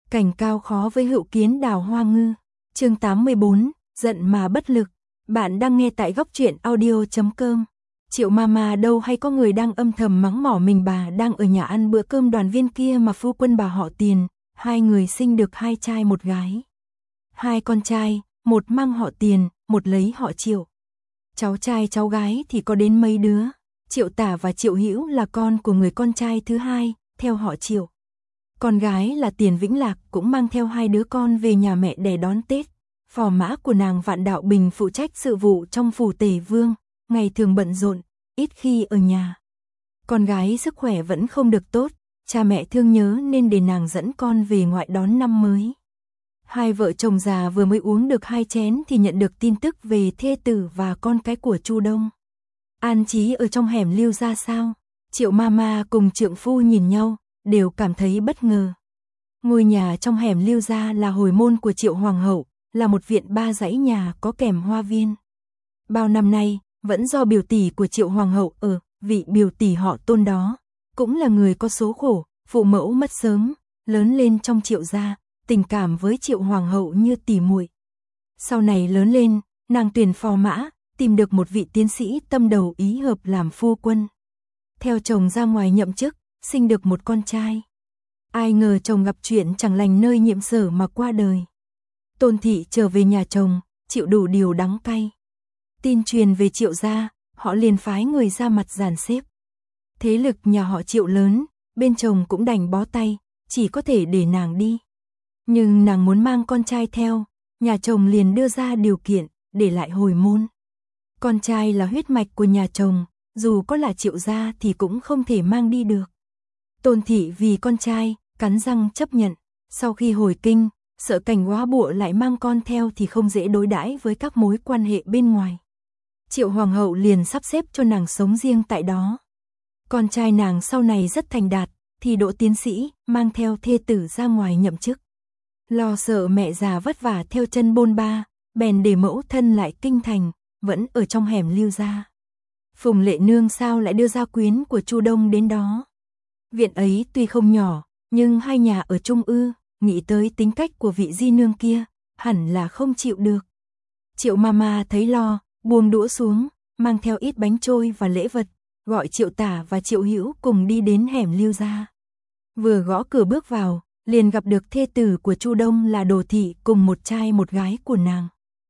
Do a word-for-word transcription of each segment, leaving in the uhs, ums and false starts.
Cảnh cao khó với hữu kiến đào hoa ngư. Chương tám mươi bốn, giận mà bất lực. Bạn đang nghe tại góc truyện audio chấm com. Triệu Mama đâu hay có người đang âm thầm mắng mỏ mình bà đang ở nhà ăn bữa cơm đoàn viên kia mà phu quân bà họ Tiền, hai người sinh được hai trai một gái. Hai con trai, một mang họ Tiền, một lấy họ Triệu. Cháu trai cháu gái thì có đến mấy đứa. Triệu Tả và Triệu Hữu là con của người con trai thứ hai, theo họ Triệu. Con gái là Tiền Vĩnh Lạc cũng mang theo hai đứa con về nhà mẹ để đón Tết. Phò mã của nàng Vạn Đạo Bình phụ trách sự vụ trong phủ Tề Vương, ngày thường bận rộn, ít khi ở nhà. Con gái sức khỏe vẫn không được tốt, cha mẹ thương nhớ nên để nàng dẫn con về ngoại đón năm mới. Hai vợ chồng già vừa mới uống được hai chén thì nhận được tin tức về thê tử và con cái của Chu Đông. An trí ở trong hẻm Lưu ra sao? Triệu Mama cùng trượng phu nhìn nhau, đều cảm thấy bất ngờ. Ngôi nhà trong hẻm Lưu gia là hồi môn của Triệu Hoàng hậu, là một viện ba dãy nhà có kèm hoa viên. Bao năm nay, vẫn do biểu tỷ của Triệu Hoàng hậu ở, vị biểu tỷ họ Tôn đó, cũng là người có số khổ, phụ mẫu mất sớm, lớn lên trong Triệu gia, tình cảm với Triệu Hoàng hậu như tỉ muội. Sau này lớn lên, nàng tuyển phò mã, tìm được một vị tiến sĩ tâm đầu ý hợp làm phu quân. Theo chồng ra ngoài nhậm chức, sinh được một con trai. Ai ngờ chồng gặp chuyện chẳng lành nơi nhiệm sở mà qua đời. Tôn thị trở về nhà chồng, chịu đủ điều đắng cay. Tin truyền về Triệu gia, họ liền phái người ra mặt dàn xếp. Thế lực nhà họ Triệu lớn, bên chồng cũng đành bó tay, chỉ có thể để nàng đi. Nhưng nàng muốn mang con trai theo, nhà chồng liền đưa ra điều kiện, để lại hồi môn. Con trai là huyết mạch của nhà chồng, dù có là Triệu gia thì cũng không thể mang đi được. Tôn thị vì con trai, cắn răng chấp nhận. Sau khi hồi kinh, sợ Cảnh Góa Bụa lại mang con theo thì không dễ đối đãi với các mối quan hệ bên ngoài. Triệu Hoàng hậu liền sắp xếp cho nàng sống riêng tại đó. Con trai nàng sau này rất thành đạt, thì đỗ tiến sĩ, mang theo thê tử ra ngoài nhậm chức. Lo sợ mẹ già vất vả theo chân bôn ba, bèn để mẫu thân lại kinh thành, vẫn ở trong hẻm Lưu gia. Phùng Lệ Nương sao lại đưa gia quyến của Chu Đông đến đó. Viện ấy tuy không nhỏ, nhưng hai nhà ở chung ư, nghĩ tới tính cách của vị di nương kia, hẳn là không chịu được. Triệu Mama thấy lo, buông đũa xuống, mang theo ít bánh trôi và lễ vật, gọi Triệu Tả và Triệu Hữu cùng đi đến hẻm Lưu gia. Vừa gõ cửa bước vào, liền gặp được thê tử của Chu Đông là Đồ thị cùng một trai một gái của nàng.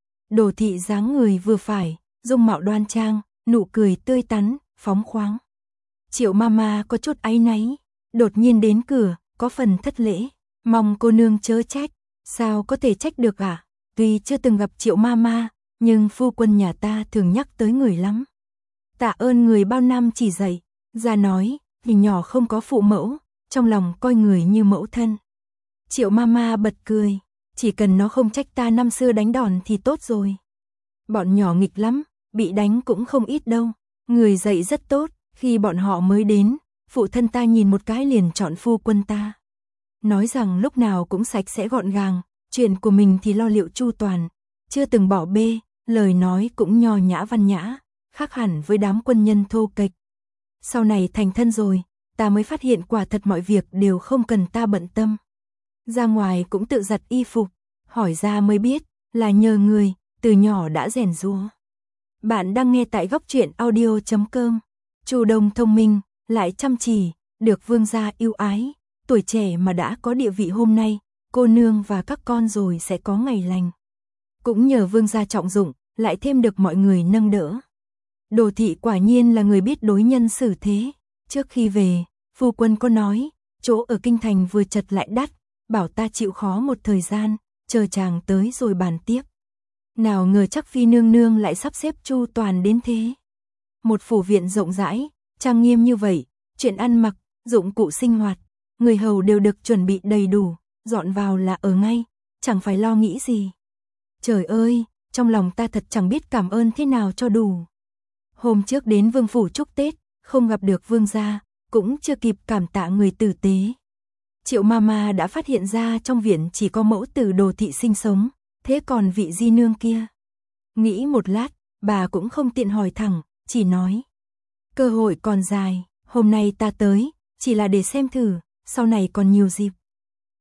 Đồ thị dáng người vừa phải, dung mạo đoan trang, nụ cười tươi tắn, phóng khoáng. Triệu Mama có chút áy náy, đột nhiên đến cửa, có phần thất lễ, mong cô nương chớ trách. Sao có thể trách được à? Tuy chưa từng gặp Triệu Mama, nhưng phu quân nhà ta thường nhắc tới người lắm. Tạ ơn người bao năm chỉ dạy, ra nói, vì nhỏ không có phụ mẫu, trong lòng coi người như mẫu thân. Triệu Mama bật cười, chỉ cần nó không trách ta năm xưa đánh đòn thì tốt rồi. Bọn nhỏ nghịch lắm, bị đánh cũng không ít đâu, người dạy rất tốt. Khi bọn họ mới đến, phụ thân ta nhìn một cái liền chọn phu quân ta. Nói rằng lúc nào cũng sạch sẽ gọn gàng, chuyện của mình thì lo liệu chu toàn, chưa từng bỏ bê, lời nói cũng nho nhã văn nhã, khác hẳn với đám quân nhân thô kệch. Sau này thành thân rồi, ta mới phát hiện quả thật mọi việc đều không cần ta bận tâm. Ra ngoài cũng tự giặt y phục, hỏi ra mới biết là nhờ người, từ nhỏ đã rèn giũa. Bạn đang nghe tại góc truyện audio chấm com. Chu Đông thông minh, lại chăm chỉ, được vương gia yêu ái, tuổi trẻ mà đã có địa vị hôm nay, cô nương và các con rồi sẽ có ngày lành. Cũng nhờ vương gia trọng dụng, lại thêm được mọi người nâng đỡ. Đồ thị quả nhiên là người biết đối nhân xử thế. Trước khi về, phu quân có nói, chỗ ở kinh thành vừa chật lại đắt, bảo ta chịu khó một thời gian, chờ chàng tới rồi bàn tiếp. Nào ngờ chắc phi nương nương lại sắp xếp chu toàn đến thế. Một phủ viện rộng rãi, trang nghiêm như vậy, chuyện ăn mặc, dụng cụ sinh hoạt, người hầu đều được chuẩn bị đầy đủ, dọn vào là ở ngay, chẳng phải lo nghĩ gì. Trời ơi, trong lòng ta thật chẳng biết cảm ơn thế nào cho đủ. Hôm trước đến vương phủ chúc Tết, không gặp được vương gia, cũng chưa kịp cảm tạ người tử tế. Triệu Mama đã phát hiện ra trong viện chỉ có mẫu tử Đồ thị sinh sống, thế còn vị di nương kia. Nghĩ một lát, bà cũng không tiện hỏi thẳng, chỉ nói. Cơ hội còn dài, hôm nay ta tới, chỉ là để xem thử, sau này còn nhiều dịp.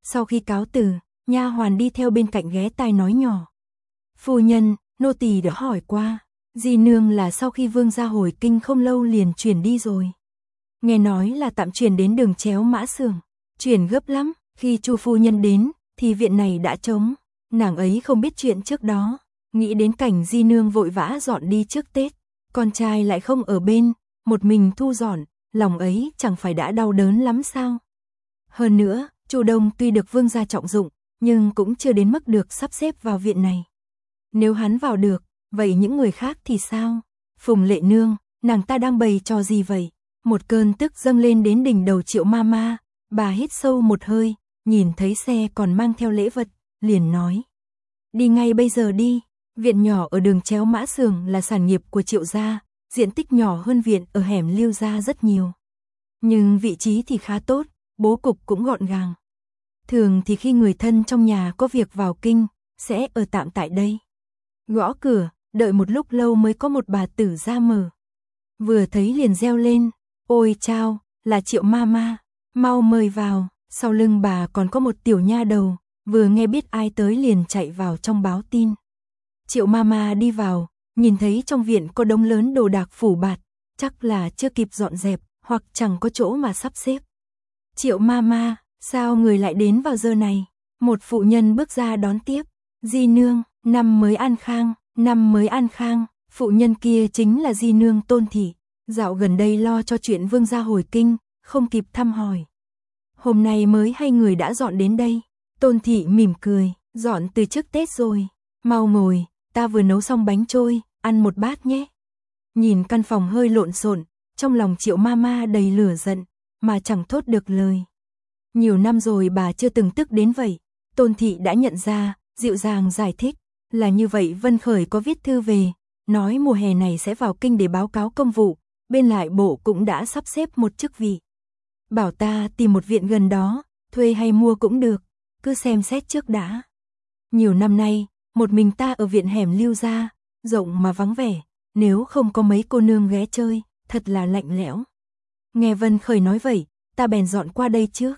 Sau khi cáo từ, nha hoàn đi theo bên cạnh ghé tai nói nhỏ. Phu nhân, nô tỳ đã hỏi qua, di nương là sau khi vương gia hồi kinh không lâu liền chuyển đi rồi. Nghe nói là tạm chuyển đến đường Chéo Mã Xưởng, chuyển gấp lắm, khi Chu phu nhân đến thì viện này đã trống, nàng ấy không biết chuyện trước đó, nghĩ đến cảnh di nương vội vã dọn đi trước Tết, con trai lại không ở bên, một mình thu dọn, lòng ấy chẳng phải đã đau đớn lắm sao? Hơn nữa, Chu Đông tuy được vương gia trọng dụng, nhưng cũng chưa đến mức được sắp xếp vào viện này. Nếu hắn vào được, vậy những người khác thì sao? Phùng Lệ Nương, nàng ta đang bày trò gì vậy? Một cơn tức dâng lên đến đỉnh đầu Triệu Mama, bà hít sâu một hơi, nhìn thấy xe còn mang theo lễ vật, liền nói. Đi ngay bây giờ đi, viện nhỏ ở đường Chéo Mã Xưởng là sản nghiệp của Triệu gia, diện tích nhỏ hơn viện ở hẻm Liêu gia rất nhiều. Nhưng vị trí thì khá tốt, bố cục cũng gọn gàng. Thường thì khi người thân trong nhà có việc vào kinh, sẽ ở tạm tại đây. Gõ cửa, đợi một lúc lâu mới có một bà tử ra mở. Vừa thấy liền reo lên, ôi chao, là Triệu Mama, mau mời vào. Sau lưng bà còn có một tiểu nha đầu, vừa nghe biết ai tới liền chạy vào trong báo tin. Triệu Mama đi vào, nhìn thấy trong viện có đống lớn đồ đạc phủ bạt, chắc là chưa kịp dọn dẹp, hoặc chẳng có chỗ mà sắp xếp. Triệu Mama, sao người lại đến vào giờ này? Một phụ nhân bước ra đón tiếp. Di nương, năm mới an khang, năm mới an khang. Phụ nhân kia chính là di nương Tôn Thị, dạo gần đây lo cho chuyện vương gia hồi kinh, không kịp thăm hỏi. Hôm nay mới hay người đã dọn đến đây. Tôn Thị mỉm cười, dọn từ trước Tết rồi. Mau ngồi, ta vừa nấu xong bánh trôi, ăn một bát nhé. Nhìn căn phòng hơi lộn xộn, trong lòng Triệu Mama đầy lửa giận, mà chẳng thốt được lời. Nhiều năm rồi bà chưa từng tức đến vậy. Tôn Thị đã nhận ra, dịu dàng giải thích, là như vậy. Vân Khởi có viết thư về, nói mùa hè này sẽ vào kinh để báo cáo công vụ, bên lại bộ cũng đã sắp xếp một chức vị. Bảo ta tìm một viện gần đó, thuê hay mua cũng được, cứ xem xét trước đã. Nhiều năm nay, một mình ta ở viện hẻm Lưu gia, rộng mà vắng vẻ, nếu không có mấy cô nương ghé chơi, thật là lạnh lẽo. Nghe Vân Khởi nói vậy, ta bèn dọn qua đây trước.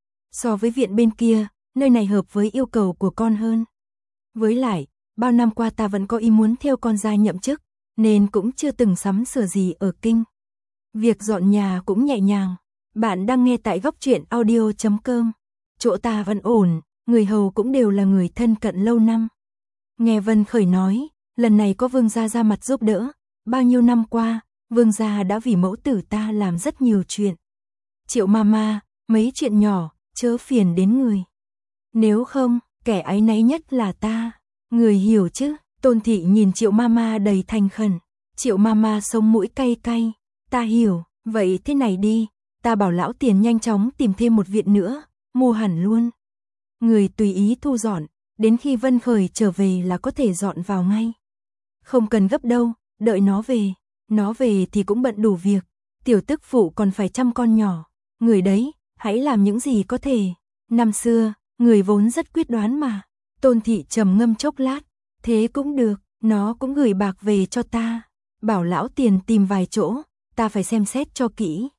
So với viện bên kia, nơi này hợp với yêu cầu của con hơn. Với lại, bao năm qua ta vẫn có ý muốn theo con ra nhậm chức, nên cũng chưa từng sắm sửa gì ở kinh. Việc dọn nhà cũng nhẹ nhàng. Bạn đang nghe tại góc truyện audio chấm com. Chỗ ta vẫn ổn, người hầu cũng đều là người thân cận lâu năm. Nghe Vân Khởi nói, lần này có vương gia ra mặt giúp đỡ, bao nhiêu năm qua, vương gia đã vì mẫu tử ta làm rất nhiều chuyện. Triệu Mama, mấy chuyện nhỏ, chớ phiền đến người. Nếu không, kẻ áy náy nhất là ta. Người hiểu chứ? Tôn Thị nhìn Triệu Mama đầy thành khẩn. Triệu Mama sống mũi cay cay. Ta hiểu, vậy thế này đi, ta bảo lão Tiền nhanh chóng tìm thêm một viện nữa, mua hẳn luôn. Người tùy ý thu dọn, đến khi Vân Khởi trở về là có thể dọn vào ngay. Không cần gấp đâu, đợi nó về. Nó về thì cũng bận đủ việc, tiểu tức phụ còn phải chăm con nhỏ. Người đấy, hãy làm những gì có thể. Năm xưa, người vốn rất quyết đoán mà. Tôn Thị trầm ngâm chốc lát, thế cũng được, nó cũng gửi bạc về cho ta. Bảo lão Tiền tìm vài chỗ, ta phải xem xét cho kỹ.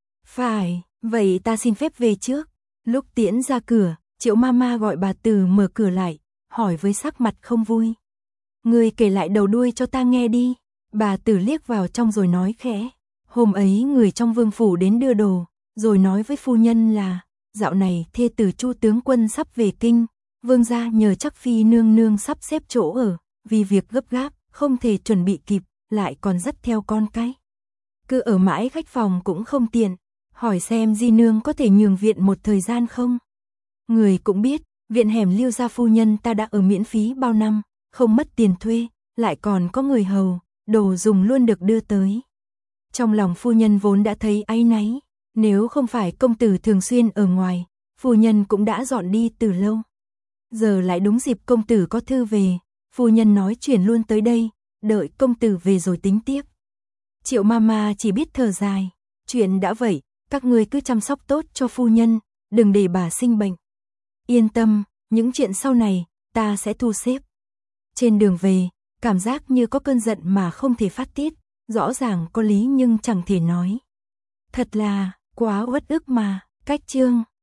Phải, vậy ta xin phép về trước. Lúc tiễn ra cửa, Triệu Mama gọi bà Từ mở cửa lại, hỏi với sắc mặt không vui. Ngươi kể lại đầu đuôi cho ta nghe đi. Bà Tử liếc vào trong rồi nói khẽ. Hôm ấy người trong vương phủ đến đưa đồ, rồi nói với phu nhân là, dạo này thê tử Chu tướng quân sắp về kinh, vương gia nhờ chắc phi nương nương sắp xếp chỗ ở, vì việc gấp gáp, không thể chuẩn bị kịp, lại còn dắt theo con cái. Cứ ở mãi khách phòng cũng không tiện, hỏi xem di nương có thể nhường viện một thời gian không. Người cũng biết, viện hẻm Liêu gia phu nhân ta đã ở miễn phí bao năm, không mất tiền thuê, lại còn có người hầu, đồ dùng luôn được đưa tới. Trong lòng phu nhân vốn đã thấy áy náy, nếu không phải công tử thường xuyên ở ngoài, phu nhân cũng đã dọn đi từ lâu. Giờ lại đúng dịp công tử có thư về, phu nhân nói chuyển luôn tới đây, đợi công tử về rồi tính tiếp. Triệu Mama chỉ biết thở dài, chuyện đã vậy, các ngươi cứ chăm sóc tốt cho phu nhân, đừng để bà sinh bệnh. Yên tâm, những chuyện sau này, ta sẽ thu xếp. Trên đường về, cảm giác như có cơn giận mà không thể phát tiết, rõ ràng có lý nhưng chẳng thể nói. Thật là, quá uất ức mà, cách chương.